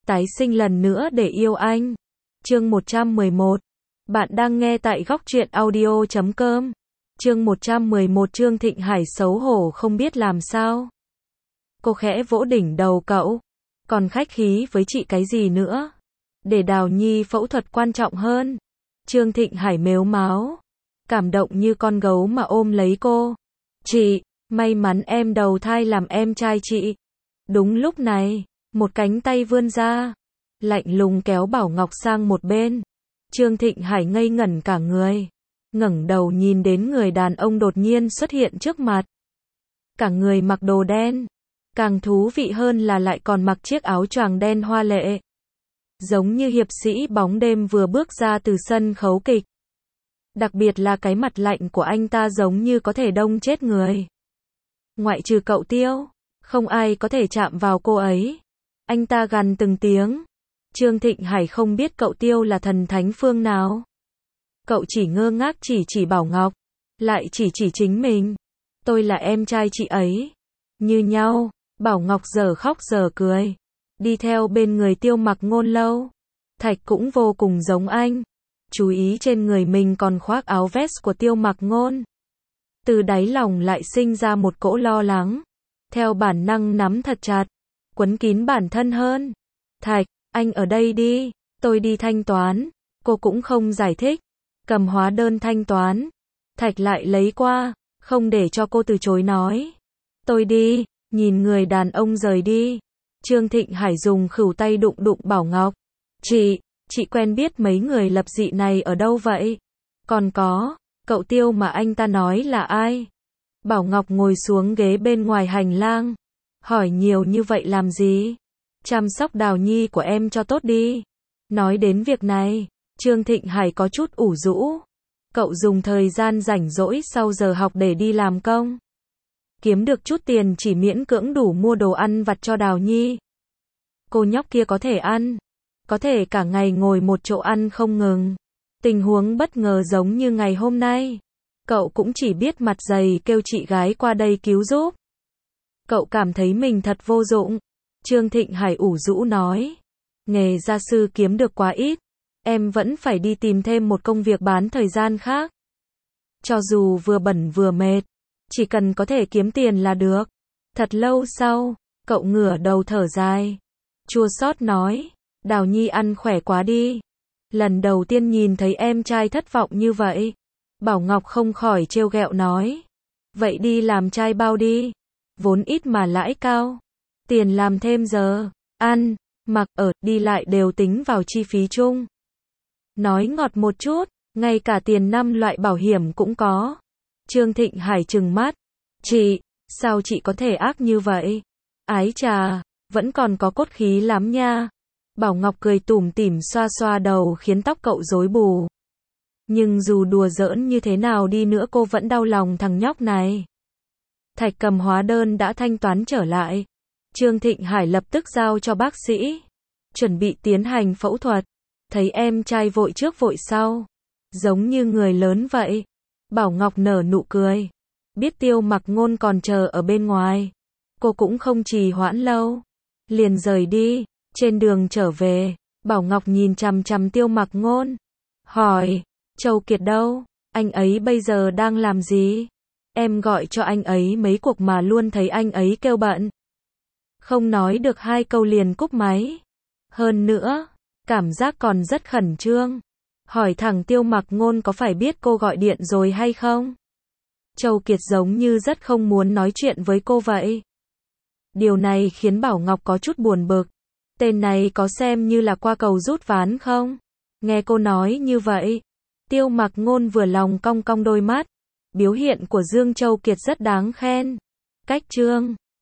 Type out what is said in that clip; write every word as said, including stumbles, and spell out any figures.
tái sinh lần nữa để yêu anh. Chương một trăm mười một. Bạn đang nghe tại góc truyện audio chấm com. Chương một trăm mười một. Trương Thịnh Hải xấu hổ không biết làm sao. Cô khẽ vỗ đỉnh đầu cậu. Còn khách khí với chị cái gì nữa? Để Đào Nhi phẫu thuật quan trọng hơn. Trương Thịnh Hải mếu máo. Cảm động như con gấu mà ôm lấy cô. Chị, may mắn em đầu thai làm em trai chị. Đúng lúc này, một cánh tay vươn ra. Lạnh lùng kéo Bảo Ngọc sang một bên. Trương Thịnh Hải ngây ngẩn cả người. Ngẩng đầu nhìn đến người đàn ông đột nhiên xuất hiện trước mặt. Cả người mặc đồ đen. Càng thú vị hơn là lại còn mặc chiếc áo choàng đen hoa lệ. Giống như hiệp sĩ bóng đêm vừa bước ra từ sân khấu kịch. Đặc biệt là cái mặt lạnh của anh ta giống như có thể đông chết người. Ngoại trừ cậu Tiêu, không ai có thể chạm vào cô ấy. Anh ta gằn từng tiếng. Trương Thịnh Hải không biết cậu Tiêu là thần thánh phương nào. Cậu chỉ ngơ ngác chỉ chỉ Bảo Ngọc. Lại chỉ chỉ chính mình. Tôi là em trai chị ấy. Như nhau. Bảo Ngọc giờ khóc giờ cười. Đi theo bên người Tiêu Mặc Ngôn lâu. Thạch cũng vô cùng giống anh. Chú ý trên người mình còn khoác áo vest của Tiêu Mặc Ngôn. Từ đáy lòng lại sinh ra một cỗ lo lắng. Theo bản năng nắm thật chặt. Quấn kín bản thân hơn. Thạch, anh ở đây đi. Tôi đi thanh toán. Cô cũng không giải thích. Cầm hóa đơn thanh toán. Thạch lại lấy qua. Không để cho cô từ chối nói. Tôi đi. Nhìn người đàn ông rời đi. Trương Thịnh Hải dùng khửu tay đụng đụng Bảo Ngọc. Chị, chị quen biết mấy người lập dị này ở đâu vậy? Còn có, cậu Tiêu mà anh ta nói là ai? Bảo Ngọc ngồi xuống ghế bên ngoài hành lang. Hỏi nhiều như vậy làm gì? Chăm sóc Đào Nhi của em cho tốt đi. Nói đến việc này, Trương Thịnh Hải có chút ủ rũ. Cậu dùng thời gian rảnh rỗi sau giờ học để đi làm công. Kiếm được chút tiền chỉ miễn cưỡng đủ mua đồ ăn vặt cho Đào Nhi. Cô nhóc kia có thể ăn. Có thể cả ngày ngồi một chỗ ăn không ngừng. Tình huống bất ngờ giống như ngày hôm nay. Cậu cũng chỉ biết mặt dày kêu chị gái qua đây cứu giúp. Cậu cảm thấy mình thật vô dụng. Trương Thịnh Hải ủ rũ nói. Nghề gia sư kiếm được quá ít. Em vẫn phải đi tìm thêm một công việc bán thời gian khác. Cho dù vừa bẩn vừa mệt. Chỉ cần có thể kiếm tiền là được. Thật lâu sau, cậu ngửa đầu thở dài. Chua xót nói. Đào Nhi ăn khỏe quá đi. Lần đầu tiên nhìn thấy em trai thất vọng như vậy. Bảo Ngọc không khỏi trêu ghẹo nói. Vậy đi làm trai bao đi. Vốn ít mà lãi cao. Tiền làm thêm giờ. Ăn, mặc, ở, đi lại đều tính vào chi phí chung. Nói ngọt một chút. Ngay cả tiền năm loại bảo hiểm cũng có. Trương Thịnh Hải trừng mắt. Chị, sao chị có thể ác như vậy? Ái chà, vẫn còn có cốt khí lắm nha. Bảo Ngọc cười tủm tỉm xoa xoa đầu khiến tóc cậu rối bù. Nhưng dù đùa giỡn như thế nào đi nữa cô vẫn đau lòng thằng nhóc này. Thạch cầm hóa đơn đã thanh toán trở lại. Trương Thịnh Hải lập tức giao cho bác sĩ. Chuẩn bị tiến hành phẫu thuật. Thấy em trai vội trước vội sau. Giống như người lớn vậy. Bảo Ngọc nở nụ cười. Biết Tiêu Mặc Ngôn còn chờ ở bên ngoài. Cô cũng không trì hoãn lâu. Liền rời đi. Trên đường trở về, Bảo Ngọc nhìn chằm chằm Tiêu Mặc Ngôn. Hỏi, Châu Kiệt đâu? Anh ấy bây giờ đang làm gì? Em gọi cho anh ấy mấy cuộc mà luôn thấy anh ấy kêu bận. Không nói được hai câu liền cúp máy. Hơn nữa, cảm giác còn rất khẩn trương. Hỏi thẳng Tiêu Mặc Ngôn có phải biết cô gọi điện rồi hay không? Châu Kiệt giống như rất không muốn nói chuyện với cô vậy. Điều này khiến Bảo Ngọc có chút buồn bực. Tên này có xem như là qua cầu rút ván không? Nghe cô nói như vậy. Tiêu Mặc Ngôn vừa lòng cong cong đôi mắt. Biểu hiện của Dương Châu Kiệt rất đáng khen. Cách Trương